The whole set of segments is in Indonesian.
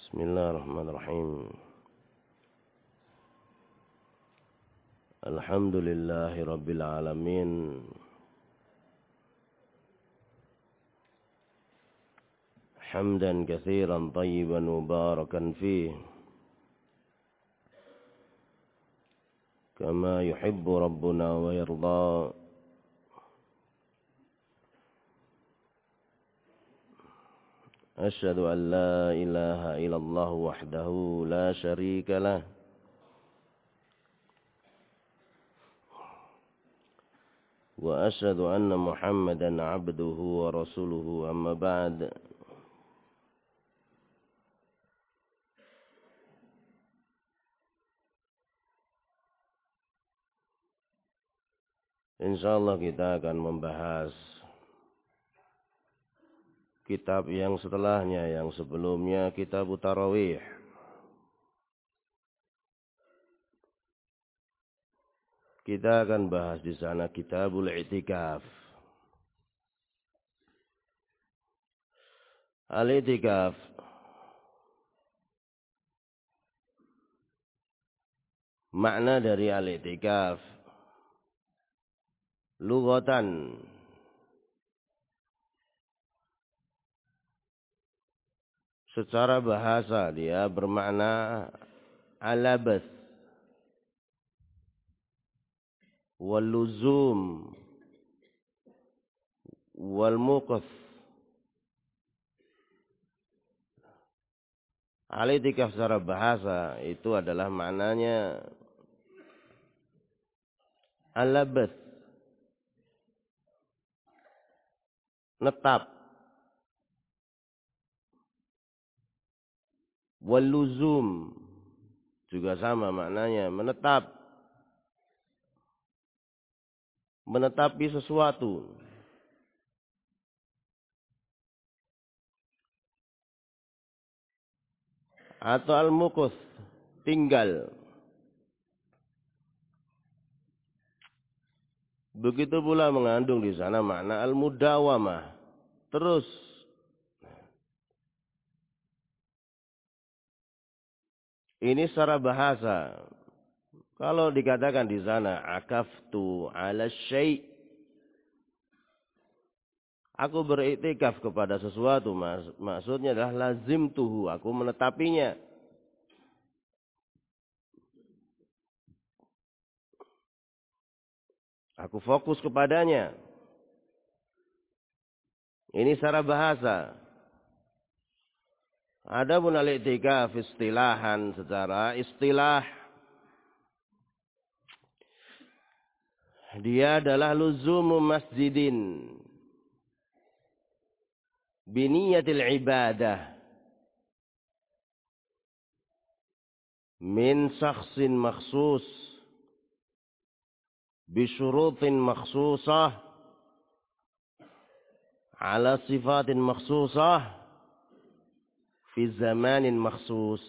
Bismillahirrahmanirrahim. Alhamdulillahi Rabbil Alamin. Hamdan katsiran tayyiban mubarakan fih. Kama yuhibbu Rabbuna wa yarda. Asyhadu an la ilaha illallah wahdahu la syarika lah. Wa asyhadu anna Muhammadan abduhu wa rasuluhu amma ba'd. Insyaallah kita akan membahas kitab yang setelahnya, yang sebelumnya kitab Tarawih. Kita akan bahas di sana kitabul i'tikaf. Al-i'tikaf makna dari al-i'tikaf lughatan secara bahasa dia bermakna al-labas wal-luzum wal-muqath. Al-i'tikaf secara bahasa itu adalah maknanya al-labas, netap, wal-luzum juga sama maknanya, menetap, menetapi sesuatu. Atau al-muqath, tinggal. Begitu pula mengandung di sana makna al-mudawamah, terus. Ini secara bahasa. Kalau dikatakan di sana akaftu ala syai', aku beriktikaf kepada sesuatu, maksudnya adalah lazimtuhu, aku menetapinya. Aku fokus kepadanya. Ini secara bahasa. Adapun al-i'tikaf istilahan, secara istilah dia adalah luzumu masjidin biniyatil ibadah min syakhsin makhsus bisyurutin makhsusah ala sifatin makhsusah fi zamanin makhsus.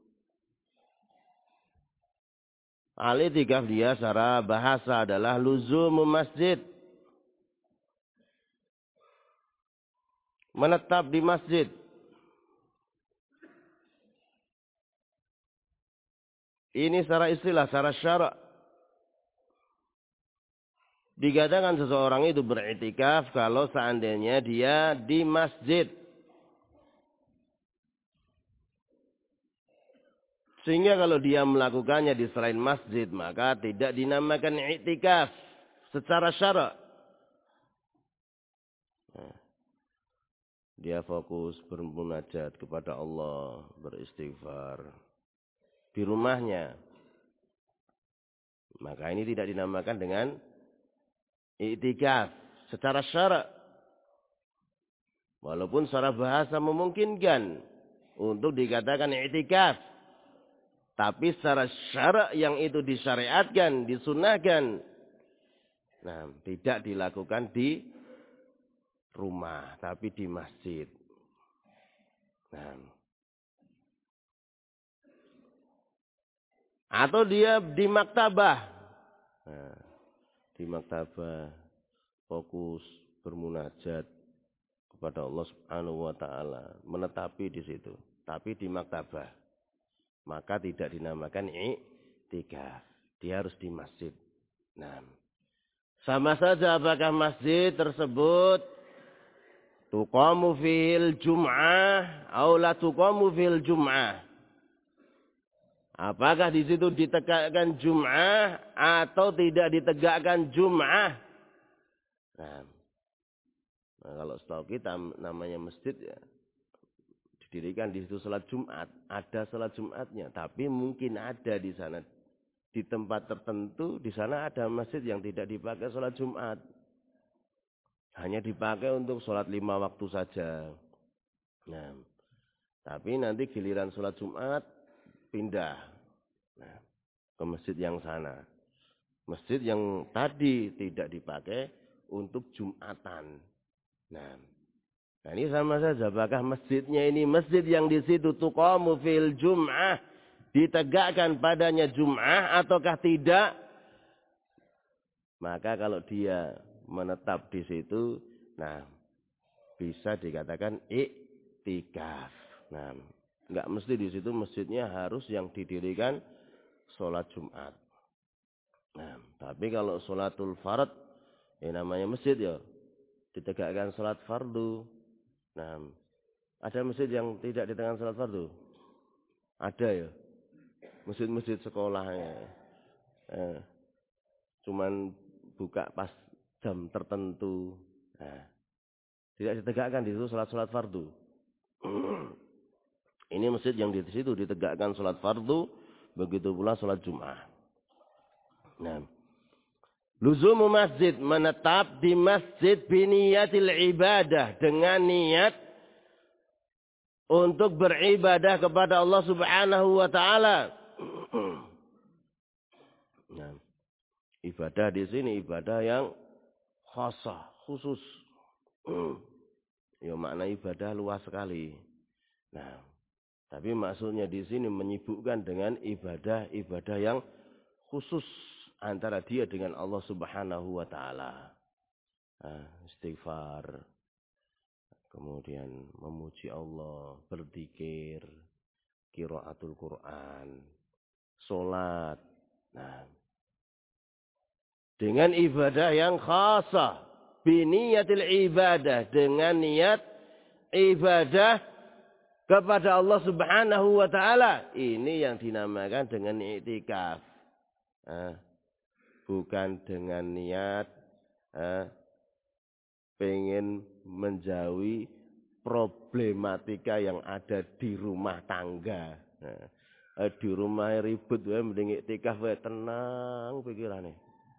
Al-i'tikaf dia secara bahasa adalah luzumu masjid, menetap di masjid. Ini secara istilah, secara syarak. Dikatakan seseorang itu beriktikaf kalau seandainya dia di masjid. Sehingga kalau dia melakukannya di selain masjid, maka tidak dinamakan i'tikaf secara syarak. Dia fokus bermunajat kepada Allah, beristighfar di rumahnya. Maka ini tidak dinamakan dengan i'tikaf secara syarak. Walaupun secara bahasa memungkinkan untuk dikatakan i'tikaf. Tapi secara syarak yang itu disyariatkan, disunahkan, nah, tidak dilakukan di rumah, tapi di masjid. Nah. Atau dia di maktabah. Nah, di maktabah fokus bermunajat kepada Allah Subhanahu wa taala, menetapi di situ, tapi di maktabah. Maka tidak dinamakan i'tikaf. Dia harus di masjid. Nah, sama saja apakah masjid tersebut tuqamu fil jum'ah atau la tuqamu fil jum'ah. Apakah di situ ditegakkan Jum'ah atau tidak ditegakkan Jum'ah? Nah, kalau setahu kita namanya masjid ya, didirikan di situ salat Jumat, ada salat Jumatnya, tapi mungkin ada di sana di tempat tertentu, di sana ada masjid yang tidak dipakai salat Jumat. Hanya dipakai untuk salat 5 waktu saja. Nah, tapi nanti giliran salat Jumat pindah ke masjid yang sana. Masjid yang tadi tidak dipakai untuk Jumatan. Nah, ini sama saja. Apakah masjidnya ini masjid yang di situ tuqamu fil jum'ah, ditegakkan padanya Jum'ah ataukah tidak? Maka kalau dia menetap di situ, nah bisa dikatakan i'tikaf. Nah, enggak mesti di situ masjidnya harus yang didirikan sholat Jumat. Nah, tapi kalau sholatul fard, ya namanya masjid ya, ditegakkan sholat fardu. Nah, ada masjid yang tidak ditegakkan sholat fardu? Ada ya. Masjid-masjid sekolahnya. Cuman buka pas jam tertentu. Nah, tidak ditegakkan di situ sholat fardu. Ini masjid yang di situ ditegakkan sholat fardu. Begitu pula sholat Jum'ah. Nah, luzumu masjid, menetap di masjid biniyatil ibadah, dengan niat untuk beribadah kepada Allah Subhanahu wa taala. Nah, ibadah di sini ibadah yang khasah, khusus. Ya, makna ibadah luas sekali. Nah, tapi maksudnya di sini menyibukkan dengan ibadah-ibadah yang khusus antara dia dengan Allah Subhanahu wa taala. Istighfar, kemudian memuji Allah, berzikir, qiraatul Quran, salat. Nah, dengan ibadah yang khasah, biniyatil ibadah, dengan niat ibadah kepada Allah Subhanahu wa taala. Ini yang dinamakan dengan i'tikaf. Bukan dengan niat pengen menjauhi problematika yang ada di rumah tangga. Di rumah ribut wae mending i'tikaf wae, tenang pikirane.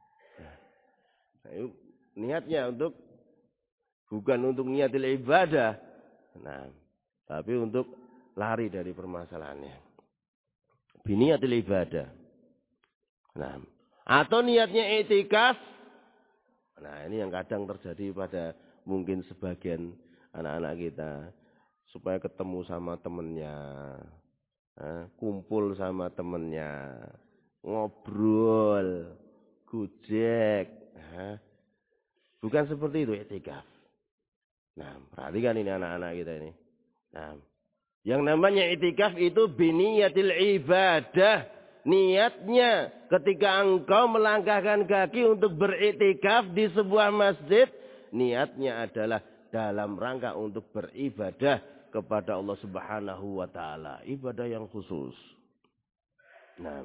Nah, niatnya bukan untuk niatil ibadah. Nah, tapi untuk lari dari permasalahannya. Biniyatil ibadah. Nah, atau niatnya i'tikaf. Nah, ini yang kadang terjadi pada mungkin sebagian anak-anak kita. Supaya ketemu sama temennya. Kumpul sama temennya. Ngobrol. Gojek. Bukan seperti itu i'tikaf. Nah, perhatikan ini anak-anak kita ini. Nah, yang namanya i'tikaf itu biniyatil ibadah. Niatnya ketika engkau melangkahkan kaki untuk beriktikaf di sebuah masjid, niatnya adalah dalam rangka untuk beribadah kepada Allah Subhanahu wa taala, ibadah yang khusus. Nah,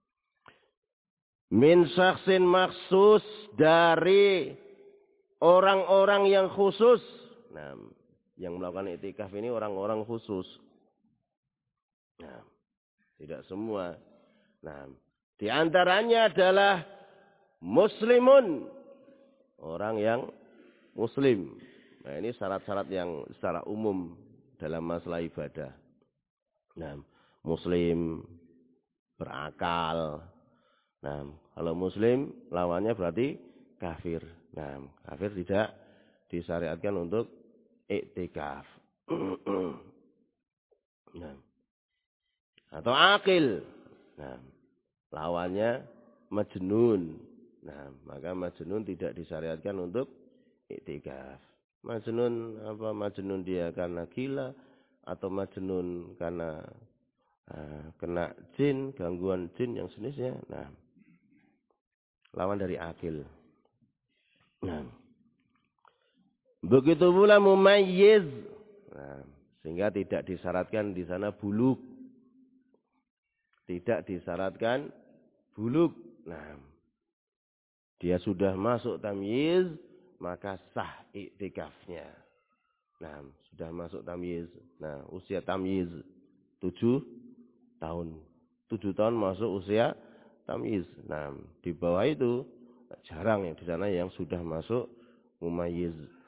min syaksin maksus, dari orang-orang yang khusus. Nah, yang melakukan i'tikaf ini orang-orang khusus. Nah, tidak semua. Nah, di antaranya adalah muslimun, orang yang muslim. Nah, ini syarat-syarat yang secara umum dalam masalah ibadah. Nah, muslim, berakal. Nah, kalau muslim lawannya berarti kafir. Nah, kafir tidak disyariatkan untuk i'tikaf. Nah, atau akil. Nah, lawannya majnun. Nah, maka majnun tidak disyariatkan untuk i'tikaf. Majnun dia karena gila atau majnun karena kena jin, gangguan jin yang sejenisnya. Nah, lawan dari akil. Nah, begitu pula mumayyiz. Nah, sehingga tidak disyaratkan di sana buluk. Tidak disyaratkan buluk. Nah, dia sudah masuk tamyiz, maka sah iktikafnya. Nah, sudah masuk tamyiz. Nah, usia tamyiz 7 tahun. 7 tahun masuk usia tamyiz. Nah, di bawah itu jarang yang di sana yang sudah masuk mumayyiz.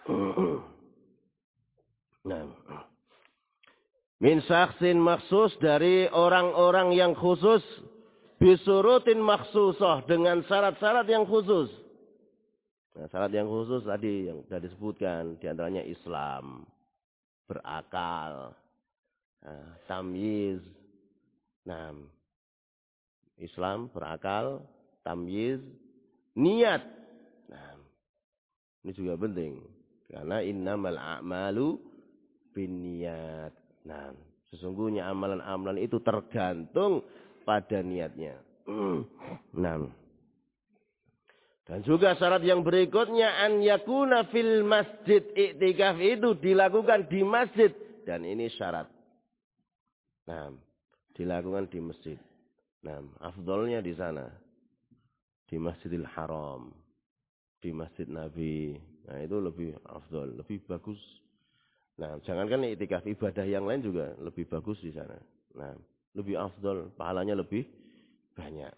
Nah, min syaksin maksus, dari orang-orang yang khusus, bisurutin maksusah, dengan syarat-syarat yang khusus. Nah, syarat yang khusus tadi yang sudah disebutkan, diantaranya Islam, berakal, tamyiz. Nah, Islam, berakal, tamyiz, niat. Nah, ini juga penting. Karena innamal a'malu binniyat. Nah, sesungguhnya amalan-amalan itu tergantung pada niatnya. Nah, dan juga syarat yang berikutnya, an yakuna fil masjid. Iktikaf itu dilakukan di masjid. Dan ini syarat. Nah, dilakukan di masjid. Nah, afdolnya di sana. Di Masjidil Haram. Di Masjid Nabi. Nah, itu lebih afdol, lebih bagus. Nah, jangankan iktikaf, ibadah yang lain juga lebih bagus di sana. Nah, lebih afdol, pahalanya lebih banyak.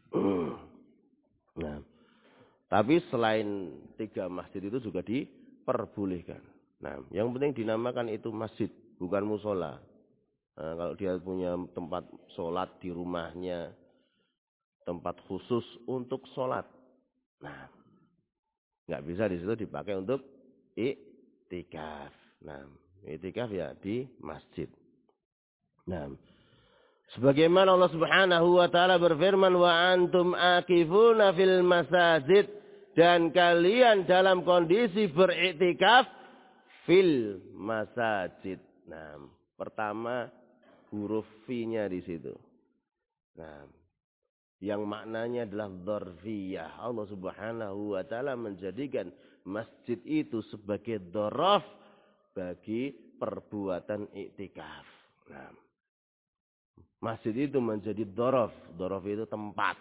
Nah, tapi selain 3 masjid itu juga diperbolehkan. Nah, yang penting dinamakan itu masjid, bukan musola. Nah, kalau dia punya tempat sholat di rumahnya, tempat khusus untuk sholat, nah, nggak bisa di situ dipakai untuk iktikaf. Nah, iktikaf ya di masjid. Nah, sebagaimana Allah Subhanahu wa taala berfirman, wa antum akifuna fil masajid, dan kalian dalam kondisi beriktikaf fil masajid. Nah, pertama huruf fi-nya di situ. Nah, yang maknanya adalah dzarfiyah. Allah Subhanahu wa taala menjadikan masjid itu sebagai dzaraf bagi perbuatan iktikaf. Nah, masjid itu menjadi dzaraf. Dzaraf itu tempat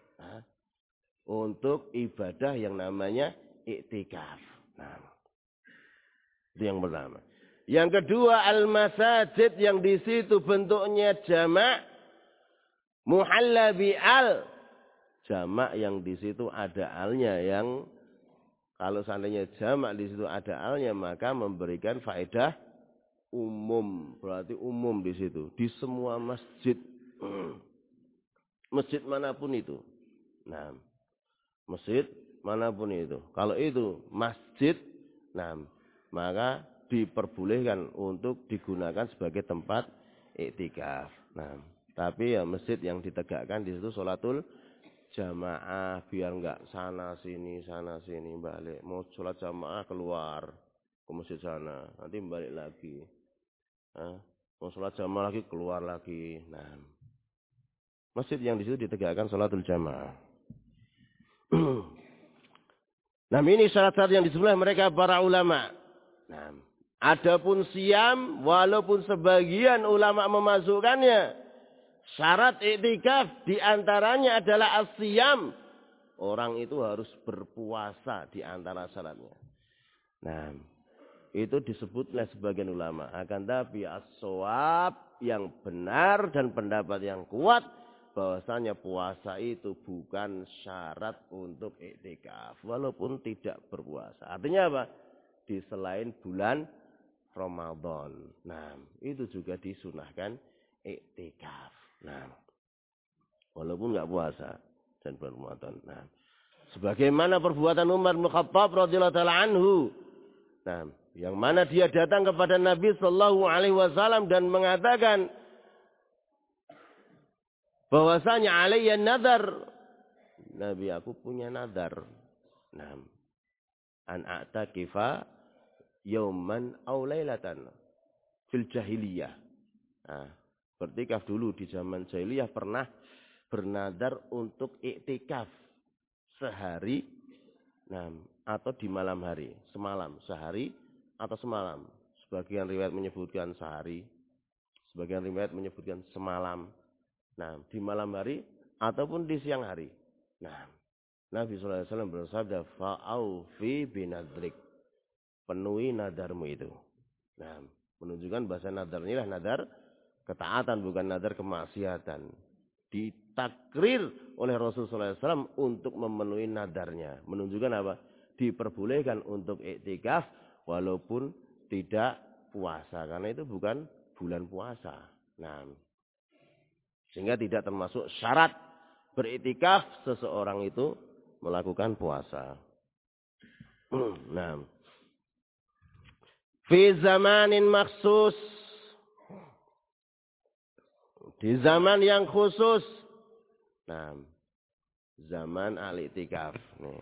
untuk ibadah yang namanya iktikaf. Nah, itu yang pertama. Yang kedua, al-masajid, yang di situ bentuknya jamak, muhalla bi'al. Jamak yang di situ ada alnya, yang kalau seandainya jamak di situ ada alnya, maka memberikan faedah umum. Berarti umum di situ, di semua masjid. Masjid manapun itu. Nah, masjid manapun itu. Kalau itu masjid, nah, maka diperbolehkan untuk digunakan sebagai tempat iktikaf. Nah, tapi ya masjid yang ditegakkan di situ sholatul jamaah, biar enggak sana sini balik. Mau sholat jamaah keluar ke masjid sana, nanti balik lagi. Mau sholat jamaah lagi keluar lagi. Nah, masjid yang di situ ditegakkan sholatul jamaah. Nah, ini syarat-syarat yang disebut mereka para ulama. Nah, adapun siam, walaupun sebagian ulama memasukkannya, syarat iktikaf diantaranya adalah as-siyam. Orang itu harus berpuasa di antara syaratnya. Nah, itu disebut oleh sebagian ulama. Akan tapi as-shawab, yang benar dan pendapat yang kuat, bahwasanya puasa itu bukan syarat untuk iktikaf, walaupun tidak berpuasa. Artinya apa? Di selain bulan Ramadan. Nah, itu juga disunahkan iktikaf. Nah, walaupun nggak puasa dan bulan Ramadan. Nah, sebagaimana perbuatan Umar bin Khattab radhiyallahu taala anhu. Nah, yang mana dia datang kepada Nabi sallallahu alaihi wasallam dan mengatakan bahwasanya alayya nadar. Nabi, aku punya nadar. Nah, an a'takifa yauman aw lailatan fil jahiliyah. Nah, beriktikaf dulu di zaman jahiliyah pernah bernadar untuk iktikaf sehari atau di malam hari, semalam, sehari atau semalam. Sebagian riwayat menyebutkan sehari, sebagian riwayat menyebutkan semalam. Nah, di malam hari ataupun di siang hari. Nah, Nabi sallallahu alaihi wasallam bersabda, "Fa'aufi binadrik." Penuhi nadarmu itu. Nah, menunjukkan bahasa nadar inilah nadar ketaatan, bukan nadar kemaksiatan. Ditakrir oleh Rasulullah SAW untuk memenuhi nadarnya. Menunjukkan apa? Diperbolehkan untuk iktikaf walaupun tidak puasa. Karena itu bukan bulan puasa. Nah, sehingga tidak termasuk syarat beriktikaf seseorang itu melakukan puasa. Nah, fi zamanin maksus, di zaman yang khusus. Nah, zaman al-i'tikaf.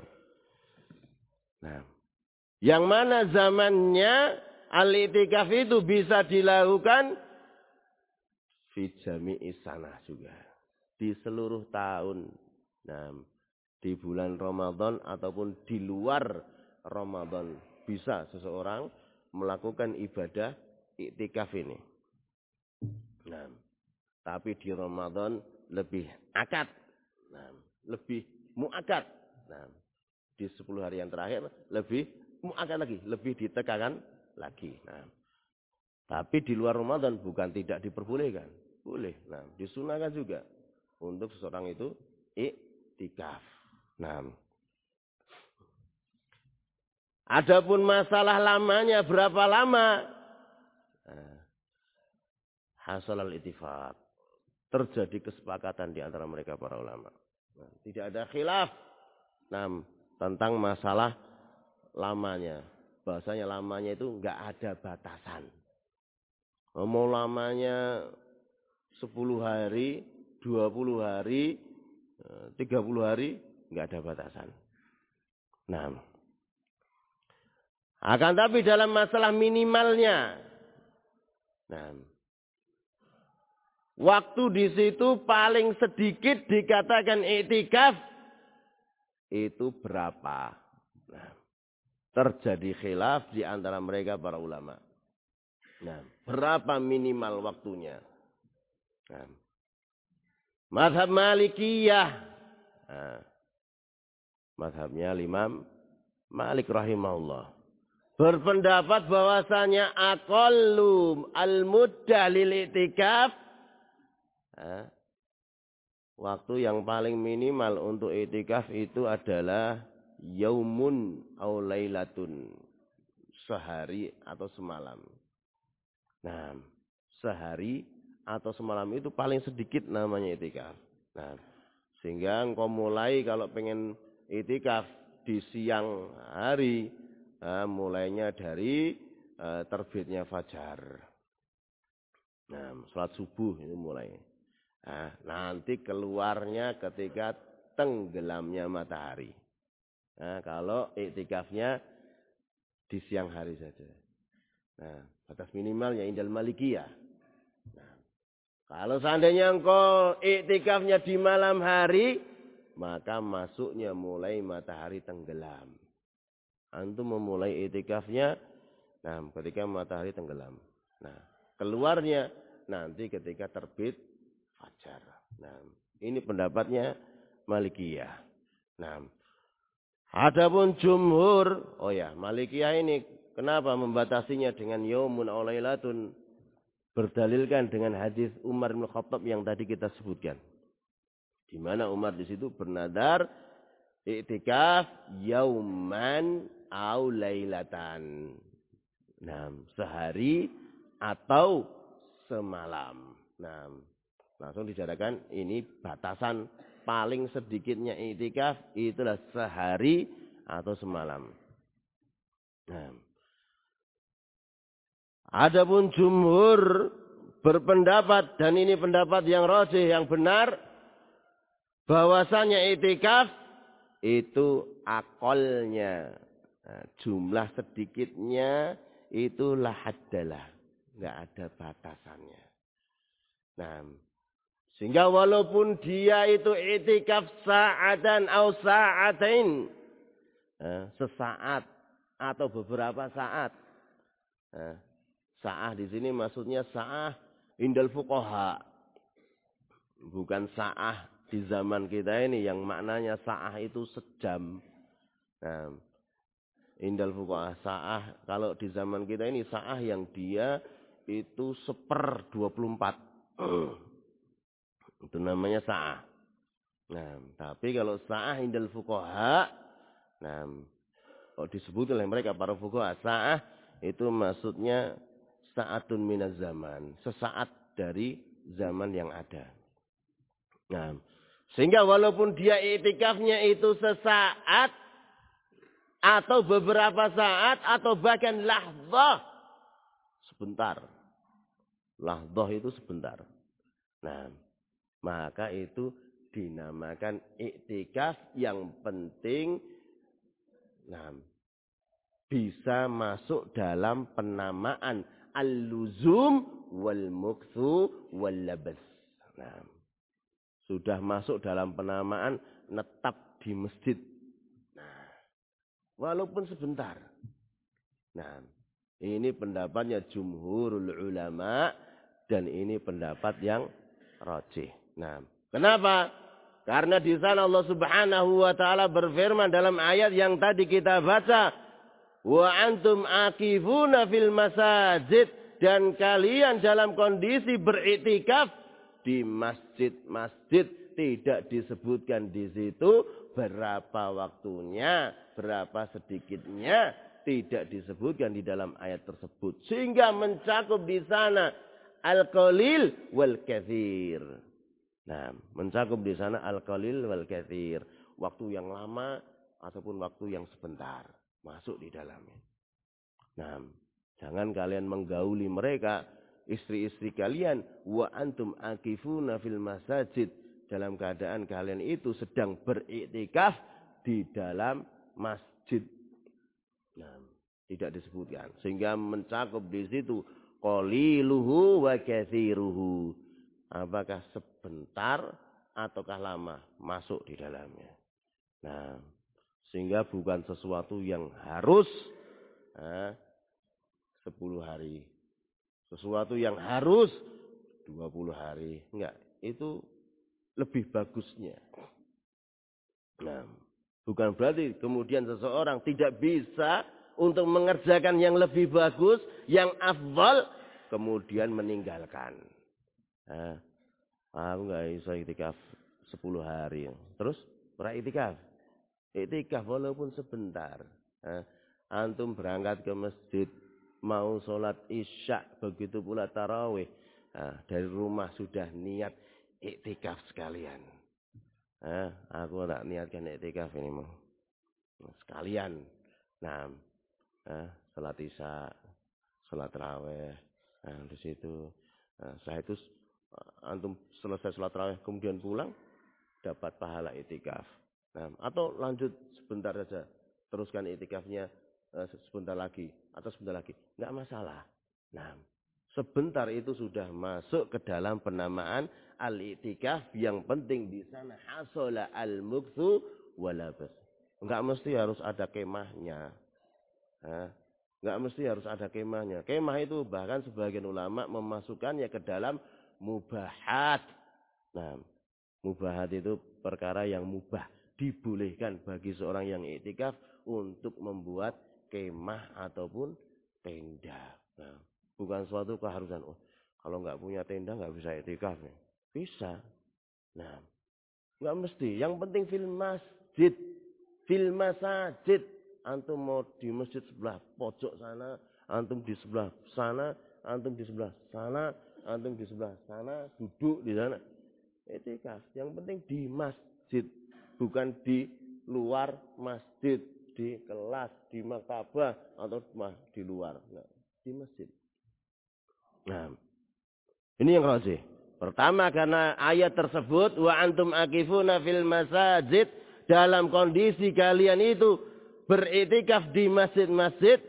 Nah, yang mana zamannya al-i'tikaf itu bisa dilakukan fi jami'i sanah juga. Di seluruh tahun. Nah, di bulan Ramadan ataupun di luar Ramadan bisa seseorang melakukan ibadah i'tikaf ini. Nah, tapi di Ramadan lebih akad. Nah, lebih muakad. Nah, di 10 hari yang terakhir lebih muakad lagi, lebih ditekankan lagi. Nah, tapi di luar Ramadan bukan tidak diperbolehkan, boleh. Nah, disunahkan juga untuk seseorang itu i'tikaf. Nah, adapun masalah lamanya berapa lama? Nah, hasalal ittifaq. Terjadi kesepakatan di antara mereka para ulama. Nah, tidak ada khilaf tentang masalah lamanya. Bahasanya lamanya itu enggak ada batasan. Mau lamanya 10 hari, 20 hari, 30 hari, enggak ada batasan. Nah, akan tapi dalam masalah minimalnya, nah, waktu di situ paling sedikit dikatakan i'tikaf itu berapa? Nah, terjadi khilaf di antara mereka para ulama. Nah, berapa minimal waktunya? Nah, mazhab Malikiyah. Nah, mazhabnya Imam Malik rahimahullah berpendapat bahwasanya aqallu al-muddah lil i'tikaf, waktu yang paling minimal untuk i'tikaf itu adalah yaumun aw lailatun, sehari atau semalam. Nah, sehari atau semalam itu paling sedikit namanya i'tikaf. Nah, sehingga engkau mulai kalau pengen i'tikaf di siang hari, mulainya dari terbitnya fajar. Nah, sholat subuh itu mulai. Nah, nanti keluarnya ketika tenggelamnya matahari. Nah, kalau i'tikafnya di siang hari saja. Nah, batas minimalnya indal Malikiyah. Nah, kalau seandainya engkau i'tikafnya di malam hari, maka masuknya mulai matahari tenggelam. Antum memulai i'tikafnya ketika matahari tenggelam. Nah, keluarnya nanti ketika terbit fajar. Nah, ini pendapatnya Malikiyah. Nah, adapun jumhur, Malikiyah ini kenapa membatasinya dengan yaumun aw lailatun? Berdalilkan dengan hadis Umar bin Khattab yang tadi kita sebutkan. Di mana Umar di situ bernadar i'tikaf yauman aw lailatan. Nah, sehari atau semalam. Nah, langsung dijadikan ini batasan paling sedikitnya i'tikaf itulah sehari atau semalam. Nah, adapun jumhur berpendapat, dan ini pendapat yang rajih, yang benar, bahwasanya i'tikaf itu akolnya, jumlah sedikitnya itu la haddalah, enggak ada batasannya. Nah, sehingga walaupun dia itu i'tikaf sa'atan aw sa'atain, sesaat atau beberapa saat. Sa'ah di sini maksudnya sa'ah indal fuqaha. Bukan sa'ah di zaman kita ini yang maknanya sa'ah itu sejam. Nah, indal fuqaha sa'ah kalau di zaman kita ini sa'ah yang dia itu 1/24. Itu namanya sa'ah. Nah, tapi kalau sa'ah indal fuqaha, nah, kalau disebut oleh mereka para fuqaha, sa'ah itu maksudnya sa'atun minaz zaman, sesaat dari zaman yang ada. Nah, sehingga walaupun dia i'tikafnya itu sesaat atau beberapa saat atau bahkan lahdzah, sebentar. Lahdzah itu sebentar. Nah, maka itu dinamakan i'tikaf yang penting bisa masuk dalam penamaan al-luzum wal mukthu wal labas. Nah, sudah masuk dalam penamaan netap di masjid. Nah, walaupun sebentar. Nah, ini pendapatnya jumhurul ulama dan ini pendapat yang rajih. Nah, kenapa? Karena di sana Allah Subhanahu wa taala berfirman dalam ayat yang tadi kita baca, wa antum akifuna fil masajid, dan kalian dalam kondisi beriktikaf di masjid-masjid, tidak disebutkan di situ berapa waktunya, berapa sedikitnya, tidak disebutkan di dalam ayat tersebut, sehingga mencakup di sana al-qalil wal katsir. Nah, mencakup di sana al-qalil wal katsir, waktu yang lama ataupun waktu yang sebentar masuk di dalamnya. Nah, jangan kalian menggauli mereka, istri-istri kalian, wa antum akifuna fil masajid, dalam keadaan kalian itu sedang beriktikaf di dalam masjid. Nah, tidak disebutkan, sehingga mencakup di situ qaliluhu wa katsiruhu. Apakah sebentar ataukah lama masuk di dalamnya. Nah, sehingga bukan sesuatu yang harus 10 hari. Sesuatu yang harus 20 hari. Enggak, itu lebih bagusnya. Nah, bukan berarti kemudian seseorang tidak bisa untuk mengerjakan yang lebih bagus, yang afdal, kemudian meninggalkan. Aku enggak bisa iktikaf 10 hari. Terus beriktikaf. Iktikaf walaupun sebentar. Antum berangkat ke masjid, mau sholat isya, begitu pula tarawih. Dari rumah sudah niat iktikaf sekalian. Aku tak niatkan iktikaf ini mau sekalian. Nah, sholat isya, sholat tarawih. Nah, di situ. Setelah itu antum selesai sholat tarawih kemudian pulang, dapat pahala iktikaf. Nah, atau lanjut sebentar saja, teruskan iktikafnya sebentar lagi atau sebentar lagi, enggak masalah. Nah, sebentar itu sudah masuk ke dalam penamaan al-iktikaf, yang penting di sana hasala al-mukthu walabas. Enggak mesti harus ada kemahnya. Enggak mesti harus ada kemahnya. Kemah itu bahkan sebagian ulama memasukkannya ke dalam mubahat. Nah, mubahat itu perkara yang mubah, dibolehkan bagi seorang yang iktikaf untuk membuat kemah ataupun tenda. Nah, bukan suatu keharusan. Oh, kalau nggak punya tenda nggak bisa iktikaf. Bisa. Nah, nggak mesti. Yang penting fil masjid, fil masajid. Antum mau di masjid sebelah pojok sana, antum di sebelah sana, antum di sebelah sana, antum di sebelah sana, duduk di sana. Iktikaf. Yang penting di masjid, bukan di luar masjid, di kelas, di maktabah atau di luar. Nah, di masjid. Nah, ini yang rajih. Pertama, karena ayat tersebut wa antum akifuna fil masajid, dalam kondisi kalian itu beriktikaf di masjid-masjid,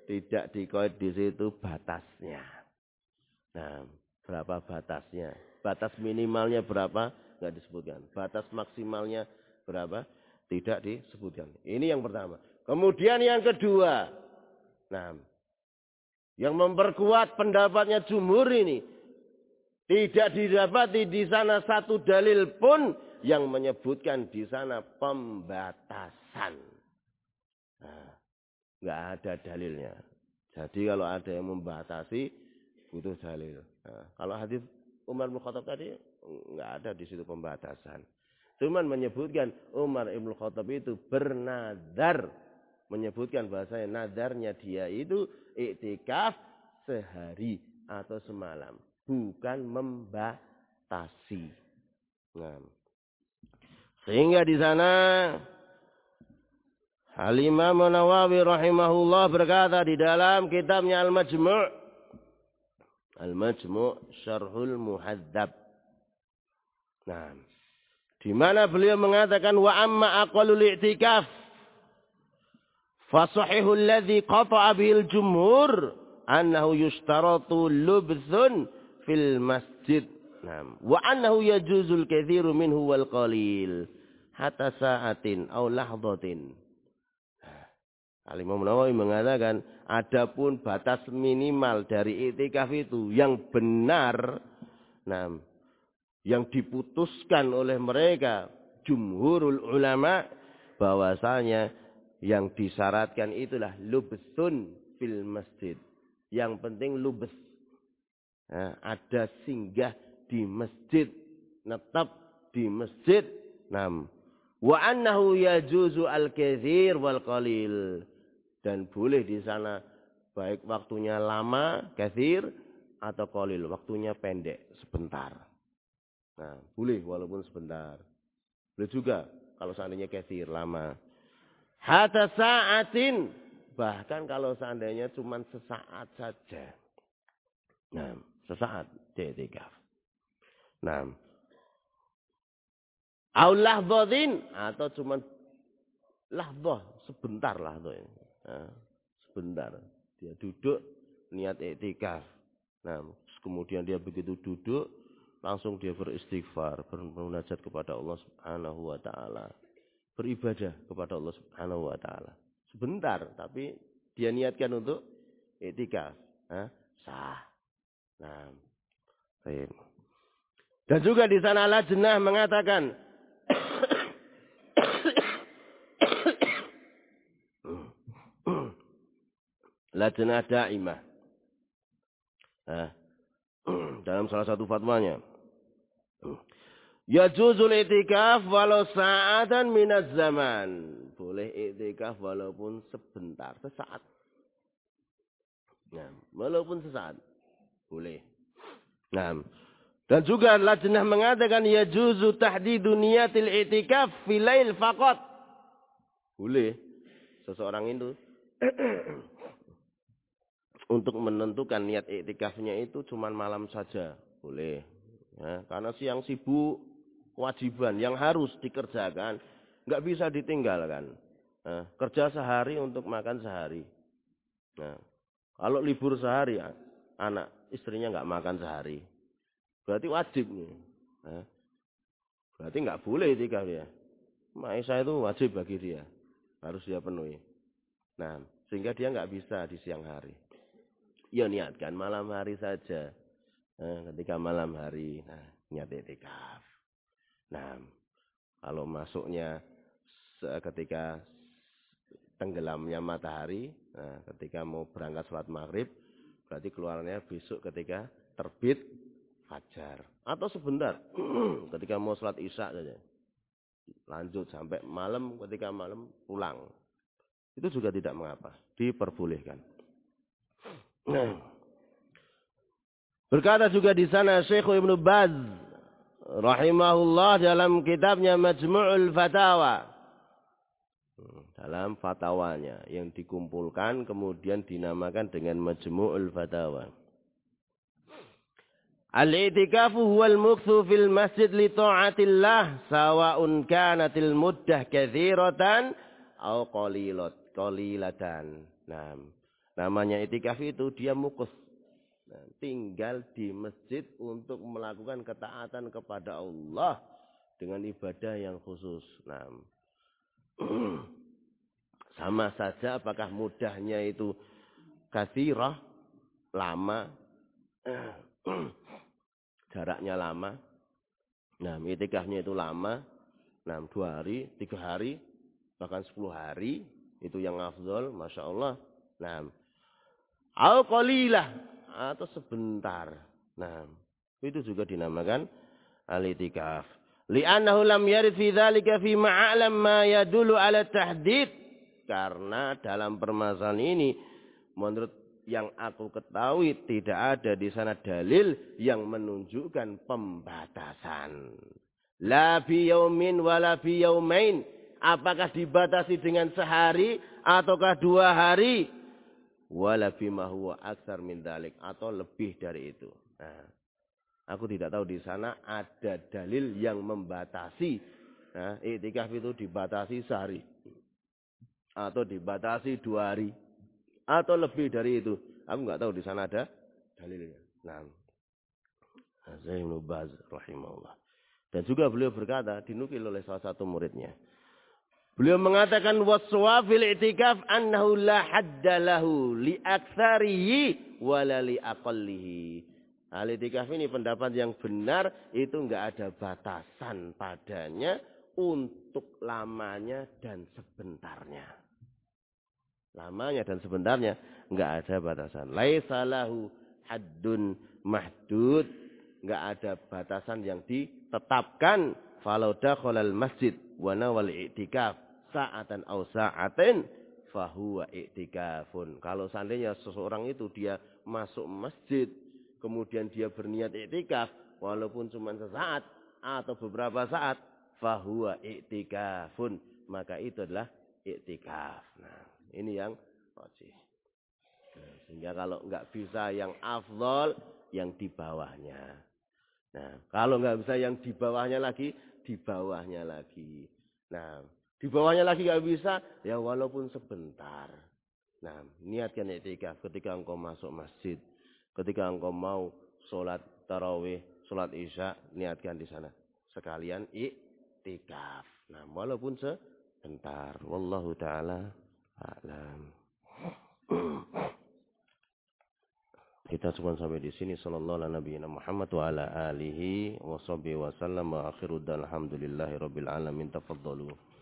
tidak dikoid di situ batasnya. Nah, berapa batasnya? Batas minimalnya berapa? Enggak disebutkan. Batas maksimalnya berapa? Tidak disebutkan. Ini yang pertama. Kemudian yang kedua. Nah, yang memperkuat pendapatnya jumhur ini. Tidak didapati di sana satu dalil pun yang menyebutkan di sana pembatasan. Nah, enggak ada dalilnya. Jadi kalau ada yang membatasi, butuh dalil. Nah, kalau hadis Umar bin Khattab tadi, enggak ada di situ pembatasan. Cuman menyebutkan Umar bin Khattab itu bernadar. Menyebutkan bahasanya nadarnya dia itu iktikaf sehari atau semalam. Bukan membatasi. Nah, sehingga di sana Al-Imam Nawawi rahimahullah berkata di dalam kitabnya Al-Majmu'. Al-Majmu' Syarhul Muhadzab. Nah, di mana beliau mengatakan wa amma aqallul i'tikaf fa sahihul ladzi qata'a bihil jumhur annahu yushtaratu lubthun fil masjid. Nah, wa annahu yajuzul katsiru minhu wal qalil hatta sa'atin aw lahdhatin. Al-Imam Nawawi mengatakan adapun batas minimal dari iktikaf itu yang benar, nah, yang diputuskan oleh mereka jumhurul ulama bahwasanya yang disyaratkan itulah lubthun fil masjid. Yang penting lubth. Nah, ada singgah di masjid, netap di masjid. Nah, wa annahu yajuzu al-katsir wal qalil, dan boleh di sana baik waktunya lama katsir atau qalil, waktunya pendek sebentar. Nah, boleh walaupun sebentar. Boleh juga kalau seandainya katsir lama. Hatta sa'atin, bahkan kalau seandainya cuma sesaat saja. Nah, sesaat i'tikaf. Nah, au lahdhatin, atau cuma lahdhah, sebentar lahdhah ini. Nah, sebentar dia duduk niat i'tikaf. Nah, kemudian dia begitu duduk langsung dia beristighfar, bermunajat kepada Allah Subhanahu wa taala. Beribadah kepada Allah Subhanahu wa taala. Sebentar tapi dia niatkan untuk i'tikaf. Sah. Nah, baik. Dan juga di sana Lajnah mengatakan Lajnah Daimah. Dalam salah satu fatwanya. Yajuzul i'tikaf walau sa'atan minaz zaman. Boleh i'tikaf walaupun sebentar, sesaat. Nah, walaupun sesaat. Boleh. Nah, dan juga Lajnah mengatakan yajuzu tahdidu niyatil i'tikaf filail faqat. Boleh seseorang itu untuk menentukan niat i'tikafnya itu cuma malam saja. Boleh. Ya, karena siang sibuk, kewajiban yang harus dikerjakan nggak bisa ditinggalkan. Nah, kerja sehari untuk makan sehari. Nah, kalau libur sehari, anak istrinya nggak makan sehari. Berarti wajib nih. Nah, berarti nggak boleh i'tikaf ya. Maisha itu wajib bagi dia. Harus dia penuhi. Nah, sehingga dia nggak bisa di siang hari. Ya niatkan malam hari saja. Nah, ketika malam hari, nah, niat i'tikaf. Nah, kalau masuknya ketika tenggelamnya matahari, nah, ketika mau berangkat sholat maghrib, berarti keluarnya besok ketika terbit fajar. Atau sebentar, ketika mau sholat isya saja. Lanjut sampai malam, ketika malam pulang. Itu juga tidak mengapa, diperbolehkan. Berkata juga di sana Syekh Ibnu Baz rahimahullah dalam kitabnya Majmu'ul Fatawa. Dalam fatwanya yang dikumpulkan kemudian dinamakan dengan Majmu'ul Fatawa. Al-i'tikafu huwal mukthu fil masjid li ta'atillah sawa'un kanatil muddah katsiratan aw qalilatan. Nah, Namanya itikaf itu dia mukuf. Nah, tinggal di masjid untuk melakukan ketaatan kepada Allah dengan ibadah yang khusus. Nah, sama saja apakah mudahnya itu katsirah, lama, jaraknya lama. Nah, itikafnya itu lama. Nah, 2 hari, 3 hari, bahkan 10 hari. Itu yang afdol, Masya Allah. Nah, au qalilah, atau sebentar. Nah, itu juga dinamakan al-itikaf. Li'annahu lam yarid fi dzalika fi ma'alam ma yadullu ala tahdid. Karena dalam permasalahan ini, menurut yang aku ketahui, tidak ada di sana dalil yang menunjukkan pembatasan. La bi yaumin wala bi yaumain. Apakah dibatasi dengan sehari ataukah 2 hari? Wala bima huwa aktsar min dzalik, atau lebih dari itu. Nah, aku tidak tahu di sana ada dalil yang membatasi. Nah, iktikaf itu dibatasi sehari atau dibatasi 2 hari atau lebih dari itu. Aku nggak tahu di sana ada dalilnya. Nah, Syekh Ibnu Baz rahimahullah. Dan juga beliau berkata, dinukil oleh salah satu muridnya. Beliau mengatakan waswafil i'tikaf annahu la hadda lahu li aktsarihi wala li aqallihi. Al-i'tikaf ini pendapat yang benar, itu enggak ada batasan padanya untuk lamanya dan sebentarnya. Lamanya dan sebentarnya enggak ada batasan. Laisa lahu haddun mahdud, enggak ada batasan yang ditetapkan. Falau dakhalal masjid wa nawal i'tikaf sa'atan aw sa'atin fahuwa i'tikafun. Kalau seandainya seseorang itu dia masuk masjid, kemudian dia berniat i'tikaf, walaupun cuma sesaat atau beberapa saat, fahuwa i'tikafun. Maka itu adalah i'tikaf. Nah, ini yang rajih. Sehingga kalau enggak bisa yang afdol, yang di bawahnya. Nah, kalau enggak bisa yang di bawahnya lagi, di bawahnya lagi. Nah, di bawahnya lagi nggak bisa, ya walaupun sebentar. Nah, niatkan i'tikaf ketika engkau masuk masjid, ketika engkau mau sholat tarawih, sholat isya, niatkan di sana. Sekalian i'tikaf. Nah, walaupun sebentar. Wallahu ta'ala a'lam. Kita cuma sampai di sini. Sallallahu ala nabiyina Muhammad wa ala alihi wa sahbihi wa sallam wa akhiru dan alhamdulillahi rabbil alamin. Tafaddalu.